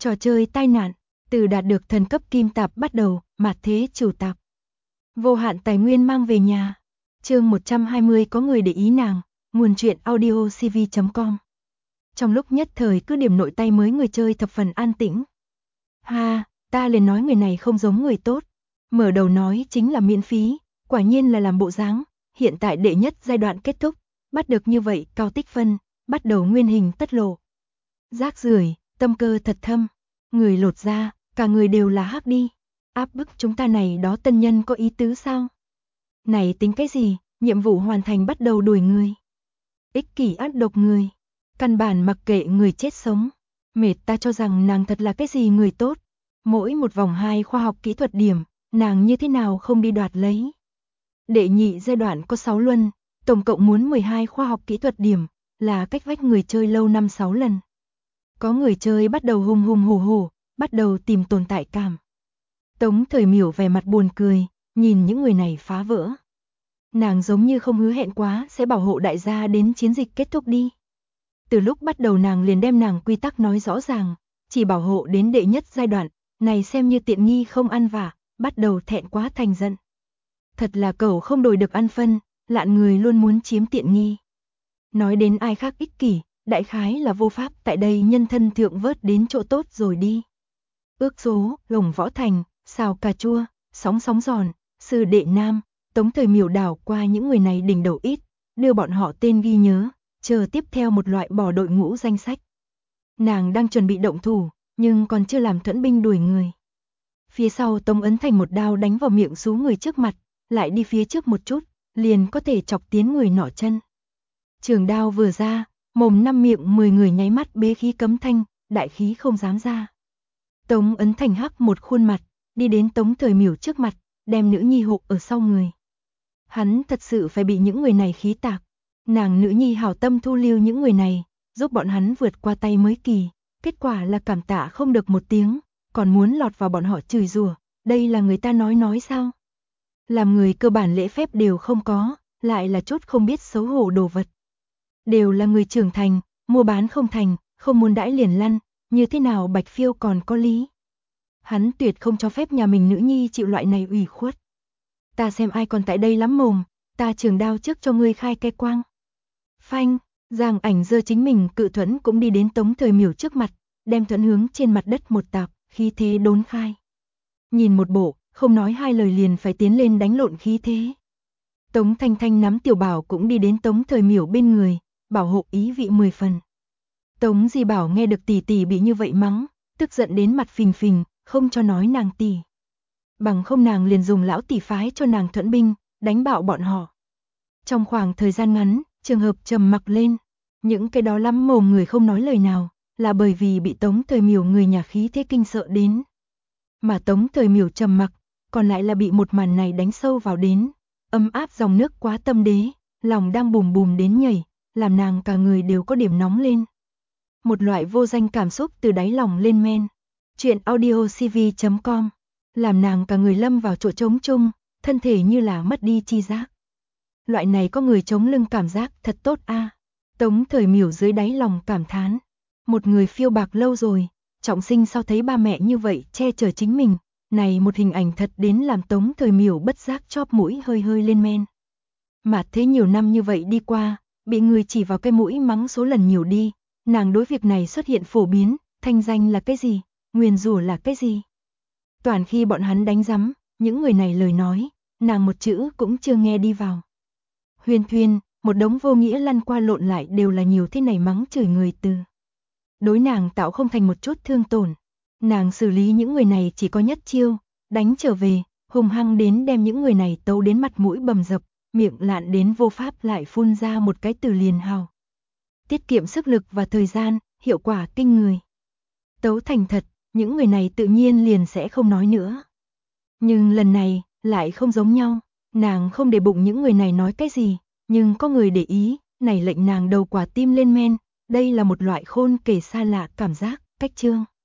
Trò chơi tai nạn, từ đạt được thần cấp kim tạp bắt đầu, mạt thế chủ tạp. Vô hạn tài nguyên mang về nhà. Chương 120 có người để ý nàng, nguồn truyện audio cv.com. Trong lúc nhất thời cứ điểm nội tay mới người chơi thập phần an tĩnh. Ha, ta liền nói người này không giống người tốt. Mở đầu nói chính là miễn phí, quả nhiên là làm bộ dáng. Hiện tại đệ nhất giai đoạn kết thúc, bắt được như vậy cao tích phân, bắt đầu nguyên hình tất lộ. Rác rưởi, tâm cơ thật thâm, người lột ra, cả người đều là hắc đi. Áp bức chúng ta này đó tân nhân có ý tứ sao? Này tính cái gì, nhiệm vụ hoàn thành bắt đầu đuổi người. Ích kỷ ác độc người, căn bản mặc kệ người chết sống. Mệt, ta cho rằng nàng thật là cái gì người tốt. Mỗi một vòng 2 khoa học kỹ thuật điểm, nàng như thế nào không đi đoạt lấy. Đệ nhị giai đoạn có 6 luân, tổng cộng muốn 12 khoa học kỹ thuật điểm, là cách vách người chơi lâu 5-6 lần. Có người chơi bắt đầu hùng hùng hổ hổ, bắt đầu tìm tồn tại cảm. Tống Thời Miểu vẻ mặt buồn cười, nhìn những người này phá vỡ. Nàng giống như không hứa hẹn quá sẽ bảo hộ đại gia đến chiến dịch kết thúc đi. Từ lúc bắt đầu nàng liền đem nàng quy tắc nói rõ ràng, chỉ bảo hộ đến đệ nhất giai đoạn, này xem như tiện nghi không ăn vả, bắt đầu thẹn quá thành giận. Thật là cẩu không đổi được ăn phân, lạn người luôn muốn chiếm tiện nghi. Nói đến ai khác ích kỷ, đại khái là vô pháp tại đây nhân thân thượng vớt đến chỗ tốt rồi đi. Ước số, Lồng Võ Thành, xào cà chua, sóng sóng giòn, sư đệ nam, Tống Thời Miểu đảo qua những người này đỉnh đầu ít, đưa bọn họ tên ghi nhớ, chờ tiếp theo một loại bỏ đội ngũ danh sách. Nàng đang chuẩn bị động thủ, nhưng còn chưa làm thuẫn binh đuổi người. Phía sau Tống ấn thành một đao đánh vào miệng số người trước mặt, lại đi phía trước một chút, liền có thể chọc tiến người nọ chân. Trường đao vừa ra, mồm 5 miệng 10 người nháy mắt bế khí cấm thanh, đại khí không dám ra. Tống ấn thành hắc một khuôn mặt, đi đến Tống Thời Miểu trước mặt, đem nữ nhi hộ ở sau người. Hắn thật sự phải bị những người này khí tạc. Nàng nữ nhi hảo tâm thu lưu những người này, giúp bọn hắn vượt qua tay mới kỳ. Kết quả là cảm tạ không được một tiếng, còn muốn lọt vào bọn họ chửi rủa. Đây là người ta nói sao? Làm người cơ bản lễ phép đều không có, lại là chút không biết xấu hổ đồ vật. Đều là người trưởng thành, mua bán không thành, không muốn đãi liền lăn, như thế nào Bạch Phiêu còn có lý. Hắn tuyệt không cho phép nhà mình nữ nhi chịu loại này ủy khuất. Ta xem ai còn tại đây lắm mồm, ta trường đao trước cho ngươi khai cái quang. Phanh, Giang Ảnh giơ chính mình cự thuẫn cũng đi đến Tống Thời Miểu trước mặt, đem thuẫn hướng trên mặt đất một tạp, khí thế đốn khai. Nhìn một bộ, không nói hai lời liền phải tiến lên đánh lộn khí thế. Tống Thanh Thanh nắm Tiểu Bảo cũng đi đến Tống Thời Miểu bên người, bảo hộ ý vị 10 phần. Tống Di Bảo nghe được tỷ tỷ bị như vậy mắng, tức giận đến mặt phình phình, không cho nói nàng tỷ. Bằng không nàng liền dùng lão tỷ phái cho nàng thuẫn binh, đánh bạo bọn họ. Trong khoảng thời gian ngắn, trường hợp trầm mặc lên, những cái đó lắm mồm người không nói lời nào, là bởi vì bị Tống Thời Miểu người nhà khí thế kinh sợ đến. Mà Tống Thời Miểu trầm mặc, còn lại là bị một màn này đánh sâu vào đến, ấm áp dòng nước quá tâm đế, lòng đang bùm bùm đến nhảy, làm nàng cả người đều có điểm nóng lên. Một loại vô danh cảm xúc từ đáy lòng lên men. Chuyện audio cv.com làm nàng cả người lâm vào chỗ trống chung, thân thể như là mất đi chi giác. Loại này có người chống lưng cảm giác thật tốt a. Tống Thời Miểu dưới đáy lòng cảm thán. Một người phiêu bạc lâu rồi, trọng sinh sau thấy ba mẹ như vậy che chở chính mình, này một hình ảnh thật đến làm Tống Thời Miểu bất giác chóp mũi hơi hơi lên men. Mà thế nhiều năm như vậy đi qua, bị người chỉ vào cái mũi mắng số lần nhiều đi, nàng đối việc này xuất hiện phổ biến, thanh danh là cái gì, nguyền rủa là cái gì. Toàn khi bọn hắn đánh rắm, những người này lời nói, nàng một chữ cũng chưa nghe đi vào. Huyên thuyên, một đống vô nghĩa lăn qua lộn lại đều là nhiều thế này mắng chửi người từ. Đối nàng tạo không thành một chút thương tổn. Nàng xử lý những người này chỉ có nhất chiêu, đánh trở về, hùng hăng đến đem những người này tấu đến mặt mũi bầm dập, miệng lạn đến vô pháp lại phun ra một cái từ liền hào. Tiết kiệm sức lực và thời gian, hiệu quả kinh người. Tấu thành thật, những người này tự nhiên liền sẽ không nói nữa. Nhưng lần này, lại không giống nhau, nàng không để bụng những người này nói cái gì, nhưng có người để ý, này lệnh nàng đầu quả tim lên men, đây là một loại khôn kể xa lạ cảm giác, cách chương.